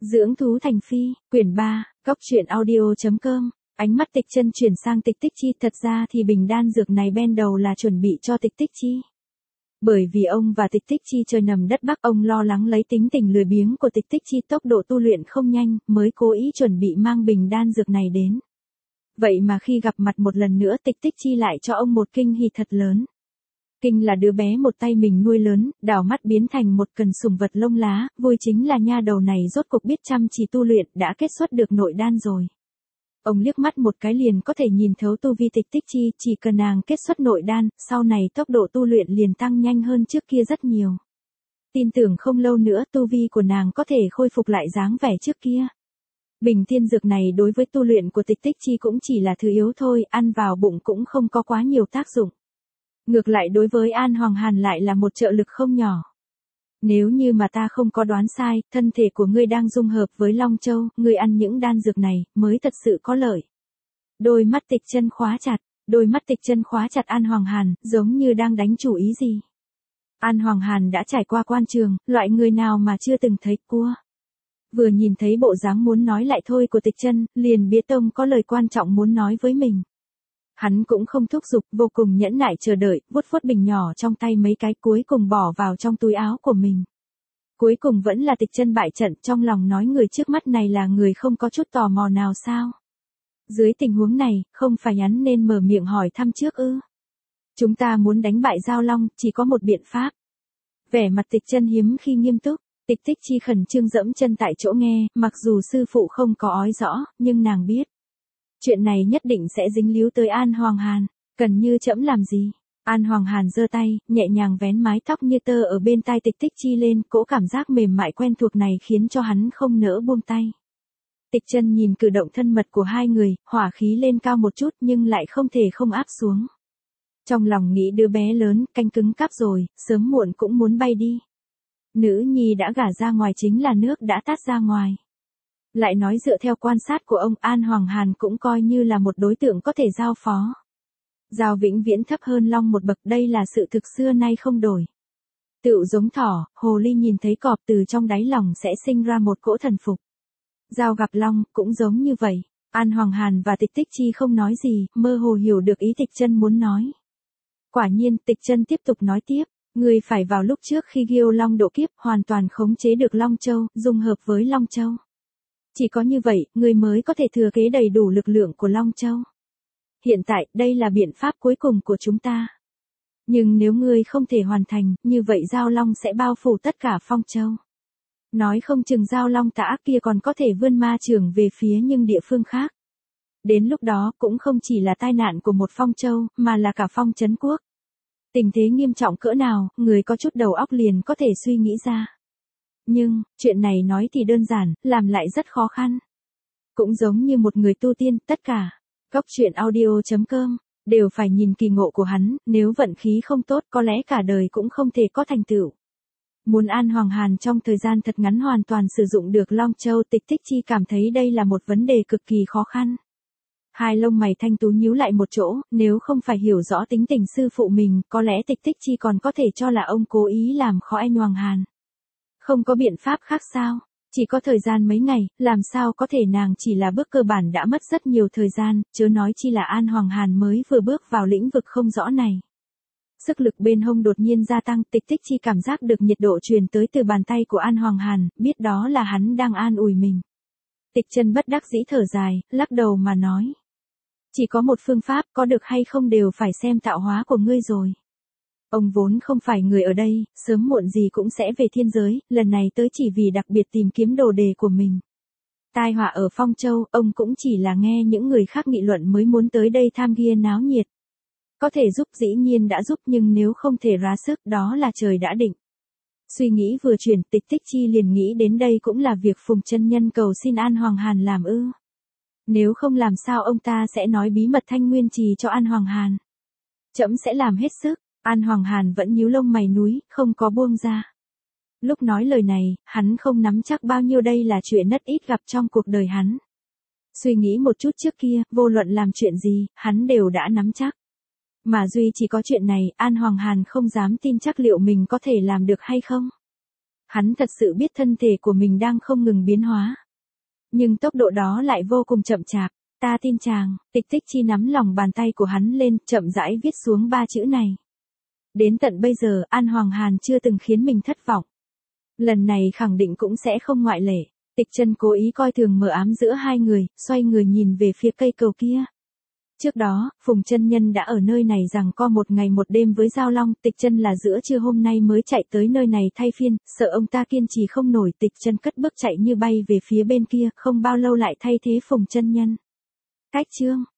Dưỡng thú thành phi, quyển 3, góc truyện audio.com. Ánh mắt Tịch Chân chuyển sang Tịch Tích Chi, thật ra thì bình đan dược này ban đầu là chuẩn bị cho Tịch Tích Chi. Bởi vì ông và Tịch Tích Chi trời nằm đất Bắc, ông lo lắng lấy tính tình lười biếng của Tịch Tích Chi tốc độ tu luyện không nhanh, mới cố ý chuẩn bị mang bình đan dược này đến. Vậy mà khi gặp mặt một lần nữa Tịch Tích Chi lại cho ông một kinh hỉ thật lớn. Kinh là đứa bé một tay mình nuôi lớn, đảo mắt biến thành một cần sủng vật lông lá, vui chính là nha đầu này rốt cuộc biết chăm chỉ tu luyện, đã kết xuất được nội đan rồi. Ông liếc mắt một cái liền có thể nhìn thấu tu vi Tịch Tích Chi, chỉ cần nàng kết xuất nội đan, sau này tốc độ tu luyện liền tăng nhanh hơn trước kia rất nhiều. Tin tưởng không lâu nữa tu vi của nàng có thể khôi phục lại dáng vẻ trước kia. Bình thiên dược này đối với tu luyện của Tịch Tích Chi cũng chỉ là thứ yếu thôi, ăn vào bụng cũng không có quá nhiều tác dụng. Ngược lại đối với An Hoàng Hàn lại là một trợ lực không nhỏ. Nếu như mà ta không có đoán sai, thân thể của ngươi đang dung hợp với Long Châu, ngươi ăn những đan dược này, mới thật sự có lợi. Đôi mắt Tịch Chân khóa chặt An Hoàng Hàn, giống như đang đánh chủ ý gì. An Hoàng Hàn đã trải qua quan trường, loại người nào mà chưa từng thấy cua. Vừa nhìn thấy bộ dáng muốn nói lại thôi của Tịch Chân, liền biết tông có lời quan trọng muốn nói với mình. Hắn cũng không thúc giục, vô cùng nhẫn nại chờ đợi, vuốt vuốt bình nhỏ trong tay mấy cái, cuối cùng bỏ vào trong túi áo của mình. Cuối cùng vẫn là Tịch Chân bại trận, trong lòng nói người trước mắt này là người không có chút tò mò nào sao. Dưới tình huống này, không phải hắn nên mở miệng hỏi thăm trước ư? Chúng ta muốn đánh bại Giao Long, chỉ có một biện pháp. Vẻ mặt Tịch Chân hiếm khi nghiêm túc, Tịch Tích Chi khẩn trương dẫm chân tại chỗ nghe, mặc dù sư phụ không có ói rõ, nhưng nàng biết. Chuyện này nhất định sẽ dính líu tới An Hoàng Hàn, cần như trẫm làm gì? An Hoàng Hàn giơ tay, nhẹ nhàng vén mái tóc như tơ ở bên tai Tịch Tích Chi lên, cỗ cảm giác mềm mại quen thuộc này khiến cho hắn không nỡ buông tay. Tịch Chân nhìn cử động thân mật của hai người, hỏa khí lên cao một chút nhưng lại không thể không áp xuống. Trong lòng nghĩ đứa bé lớn, canh cứng cáp rồi, sớm muộn cũng muốn bay đi. Nữ nhi đã gả ra ngoài chính là nước đã tát ra ngoài. Lại nói dựa theo quan sát của ông, An Hoàng Hàn cũng coi như là một đối tượng có thể giao phó. Giao vĩnh viễn thấp hơn Long một bậc, đây là sự thực xưa nay không đổi. Tựu giống thỏ, hồ ly nhìn thấy cọp từ trong đáy lòng sẽ sinh ra một cỗ thần phục. Giao gặp Long, cũng giống như vậy. An Hoàng Hàn và Tịch Tích Chi không nói gì, mơ hồ hiểu được ý Tịch Chân muốn nói. Quả nhiên, Tịch Chân tiếp tục nói tiếp, người phải vào lúc trước khi Ghiêu Long độ kiếp, hoàn toàn khống chế được Long Châu, dung hợp với Long Châu. Chỉ có như vậy, người mới có thể thừa kế đầy đủ lực lượng của Long Châu. Hiện tại, đây là biện pháp cuối cùng của chúng ta. Nhưng nếu ngươi không thể hoàn thành, như vậy Giao Long sẽ bao phủ tất cả Phong Châu. Nói không chừng Giao Long tà ác kia còn có thể vươn ma chưởng về phía những địa phương khác. Đến lúc đó, cũng không chỉ là tai nạn của một Phong Châu, mà là cả Phong Trấn Quốc. Tình thế nghiêm trọng cỡ nào, người có chút đầu óc liền có thể suy nghĩ ra. Nhưng, chuyện này nói thì đơn giản, làm lại rất khó khăn. Cũng giống như một người tu tiên, tất cả, góc truyện audio.com, đều phải nhìn kỳ ngộ của hắn, nếu vận khí không tốt có lẽ cả đời cũng không thể có thành tựu. Muốn An Hoàng Hàn trong thời gian thật ngắn hoàn toàn sử dụng được Long Châu, Tịch Tích Chi cảm thấy đây là một vấn đề cực kỳ khó khăn. Hai lông mày thanh tú nhíu lại một chỗ, nếu không phải hiểu rõ tính tình sư phụ mình, có lẽ Tịch Tích Chi còn có thể cho là ông cố ý làm khó An Hoàng Hàn. Không có biện pháp khác sao? Chỉ có thời gian mấy ngày, làm sao có thể nàng chỉ là bước cơ bản đã mất rất nhiều thời gian, chớ nói chi là An Hoàng Hàn mới vừa bước vào lĩnh vực không rõ này. Sức lực bên hông đột nhiên gia tăng, Tịch Tích Chi cảm giác được nhiệt độ truyền tới từ bàn tay của An Hoàng Hàn, biết đó là hắn đang an ủi mình. Tịch Chân bất đắc dĩ thở dài, lắc đầu mà nói. Chỉ có một phương pháp, có được hay không đều phải xem tạo hóa của ngươi rồi. Ông vốn không phải người ở đây, sớm muộn gì cũng sẽ về thiên giới, lần này tới chỉ vì đặc biệt tìm kiếm đồ đề của mình. Tai họa ở Phong Châu, ông cũng chỉ là nghe những người khác nghị luận mới muốn tới đây tham gia náo nhiệt. Có thể giúp dĩ nhiên đã giúp, nhưng nếu không thể ra sức, đó là trời đã định. Suy nghĩ vừa chuyển, Tịch Tích Chi liền nghĩ đến đây cũng là việc Phùng chân nhân cầu xin An Hoàng Hàn làm ư. Nếu không làm sao ông ta sẽ nói bí mật Thanh Nguyên Trì cho An Hoàng Hàn. Trẫm sẽ làm hết sức. An Hoàng Hàn vẫn nhíu lông mày núi, không có buông ra. Lúc nói lời này, hắn không nắm chắc bao nhiêu, đây là chuyện rất ít gặp trong cuộc đời hắn. Suy nghĩ một chút trước kia, vô luận làm chuyện gì, hắn đều đã nắm chắc. Mà duy chỉ có chuyện này, An Hoàng Hàn không dám tin chắc liệu mình có thể làm được hay không. Hắn thật sự biết thân thể của mình đang không ngừng biến hóa. Nhưng tốc độ đó lại vô cùng chậm chạp. Ta tin chàng, Tịch Tích Chi nắm lòng bàn tay của hắn lên, chậm rãi viết xuống 3 chữ này. Đến tận bây giờ, An Hoàng Hàn chưa từng khiến mình thất vọng. Lần này khẳng định cũng sẽ không ngoại lệ. Tịch Chân cố ý coi thường mờ ám giữa hai người, xoay người nhìn về phía cây cầu kia. Trước đó, Phùng chân nhân đã ở nơi này giằng co một ngày một đêm với Giao Long, Tịch Chân là giữa trưa hôm nay mới chạy tới nơi này thay phiên, sợ ông ta kiên trì không nổi, Tịch Chân cất bước chạy như bay về phía bên kia, không bao lâu lại thay thế Phùng chân nhân. Cách chương